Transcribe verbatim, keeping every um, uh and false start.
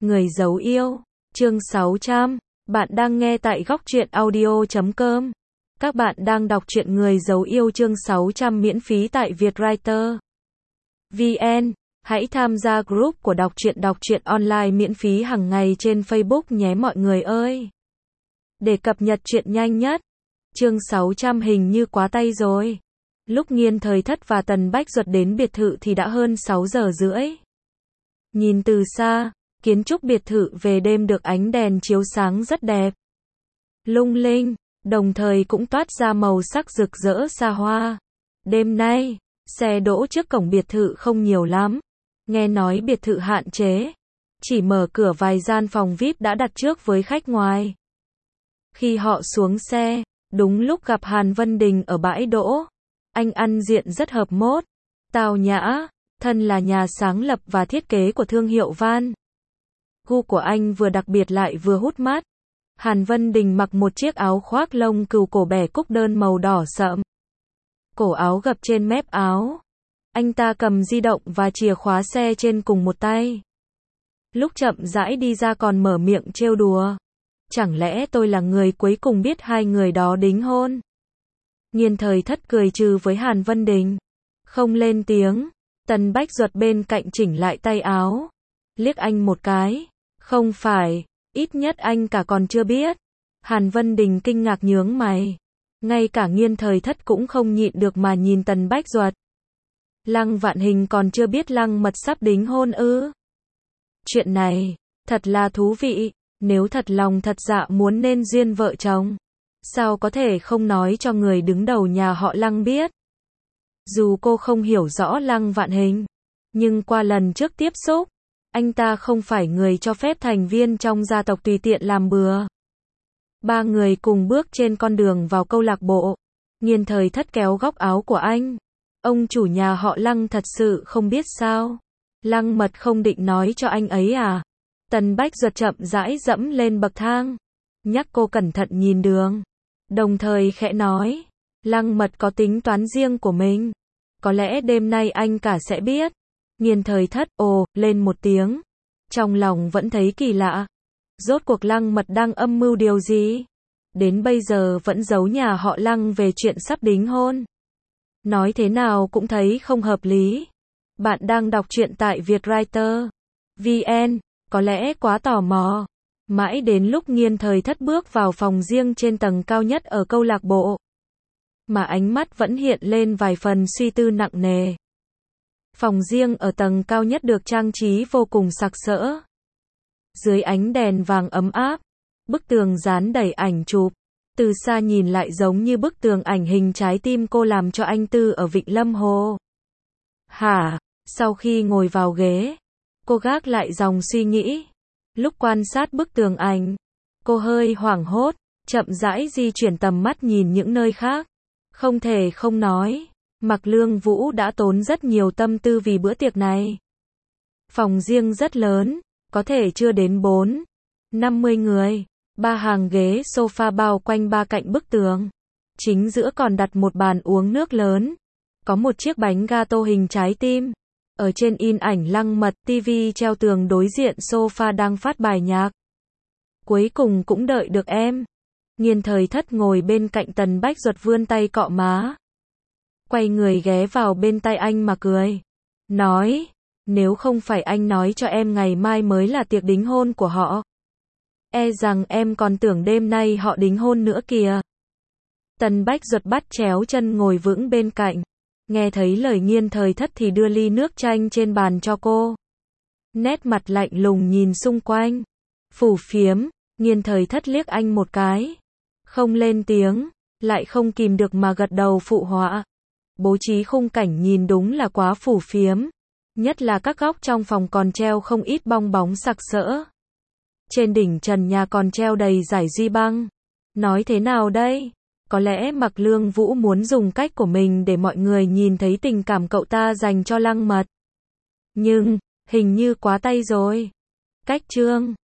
Người giấu yêu, chương sáu trăm. Bạn đang nghe tại góc truyện audio chấm com. Các bạn đang đọc truyện Người giấu yêu chương sáu trăm miễn phí tại Vietwriter vê en. Hãy tham gia group của đọc truyện đọc truyện online miễn phí hàng ngày trên Facebook nhé mọi người ơi. Để cập nhật truyện nhanh nhất. Chương sáu trăm hình như quá tay rồi. Lúc Nghiên Thời Thất và Tần Bách Duật đến biệt thự thì đã hơn sáu giờ rưỡi. Nhìn từ xa, kiến trúc biệt thự về đêm được ánh đèn chiếu sáng rất đẹp, lung linh, đồng thời cũng toát ra màu sắc rực rỡ xa hoa. Đêm nay, xe đỗ trước cổng biệt thự không nhiều lắm. Nghe nói biệt thự hạn chế, chỉ mở cửa vài gian phòng vi ai pi đã đặt trước với khách ngoài. Khi họ xuống xe, đúng lúc gặp Hàn Vân Đình ở bãi đỗ. Anh ăn diện rất hợp mốt, tao nhã, thân là nhà sáng lập và thiết kế của thương hiệu Van. Gu của anh vừa đặc biệt lại vừa hút mắt. Hàn Vân Đình mặc một chiếc áo khoác lông cừu cổ bẻ cúc đơn màu đỏ sậm. Cổ áo gập trên mép áo. Anh ta cầm di động và chìa khóa xe trên cùng một tay. Lúc chậm rãi đi ra còn mở miệng trêu đùa. Chẳng lẽ tôi là người cuối cùng biết hai người đó đính hôn? Nghiên Thời Thất cười trừ với Hàn Vân Đình. Không lên tiếng. Tần Bách Duật bên cạnh chỉnh lại tay áo. Liếc anh một cái. Không phải, ít nhất anh cả còn chưa biết. Hàn Vân Đình kinh ngạc nhướng mày. Ngay cả Nghiên Thời Thất cũng không nhịn được mà nhìn Tần Bách Duật. Lăng Vạn Hình còn chưa biết Lăng Mật sắp đính hôn ư? Chuyện này, thật là thú vị. Nếu thật lòng thật dạ muốn nên duyên vợ chồng, sao có thể không nói cho người đứng đầu nhà họ Lăng biết? Dù cô không hiểu rõ Lăng Vạn Hình, nhưng qua lần trước tiếp xúc, anh ta không phải người cho phép thành viên trong gia tộc tùy tiện làm bừa. Ba người cùng bước trên con đường vào câu lạc bộ. Nghiên Thời Thất kéo góc áo của anh. Ông chủ nhà họ Lăng thật sự không biết sao? Lăng Mật không định nói cho anh ấy à? Tần Bách Duật chậm rãi dẫm lên bậc thang, nhắc cô cẩn thận nhìn đường, đồng thời khẽ nói, Lăng Mật có tính toán riêng của mình, có lẽ đêm nay anh cả sẽ biết. Nghiên Thời Thất ồ lên một tiếng, trong lòng vẫn thấy kỳ lạ, rốt cuộc Lăng Mật đang âm mưu điều gì? Đến bây giờ vẫn giấu nhà họ Lăng về chuyện sắp đính hôn. Nói thế nào cũng thấy không hợp lý. Bạn đang đọc truyện tại Vietwriter vê en. Có lẽ quá tò mò. Mãi đến lúc Nghiên Thời Thất bước vào phòng riêng trên tầng cao nhất ở câu lạc bộ, mà ánh mắt vẫn hiện lên vài phần suy tư nặng nề. Phòng riêng ở tầng cao nhất được trang trí vô cùng sặc sỡ. Dưới ánh đèn vàng ấm áp, bức tường dán đầy ảnh chụp. Từ xa nhìn lại giống như bức tường ảnh hình trái tim cô làm cho anh Tư ở Vịnh Lâm Hồ. Hả? Sau khi ngồi vào ghế, cô gác lại dòng suy nghĩ. Lúc quan sát bức tường ảnh, cô hơi hoảng hốt, chậm rãi di chuyển tầm mắt nhìn những nơi khác. Không thể không nói, Mạc Lương Vũ đã tốn rất nhiều tâm tư vì bữa tiệc này. Phòng riêng rất lớn, có thể chưa đến bốn, năm mươi người. Ba hàng ghế sofa bao quanh ba cạnh bức tường. Chính giữa còn đặt một bàn uống nước lớn. Có một chiếc bánh gato hình trái tim. Ở trên in ảnh Lăng Mật, tivi treo tường đối diện sofa đang phát bài nhạc. Cuối cùng cũng đợi được em. Nghiên Thời Thất ngồi bên cạnh Tần Bách Duật vươn tay cọ má. Quay người ghé vào bên tay anh mà cười. Nói, nếu không phải anh nói cho em ngày mai mới là tiệc đính hôn của họ, e rằng em còn tưởng đêm nay họ đính hôn nữa kìa. Tần Bách Duật bắt chéo chân ngồi vững bên cạnh. Nghe thấy lời Nghiên Thời Thất thì đưa ly nước chanh trên bàn cho cô. Nét mặt lạnh lùng nhìn xung quanh. Phủ phiếm, Nghiên Thời Thất liếc anh một cái. Không lên tiếng, lại không kìm được mà gật đầu phụ họa. Bố trí khung cảnh nhìn đúng là quá phủ phiếm. Nhất là các góc trong phòng còn treo không ít bong bóng sặc sỡ. Trên đỉnh trần nhà còn treo đầy giải duy băng. Nói thế nào đây? Có lẽ Mạc Lương Vũ muốn dùng cách của mình để mọi người nhìn thấy tình cảm cậu ta dành cho Lăng Mật. Nhưng, hình như quá tay rồi. Cách chương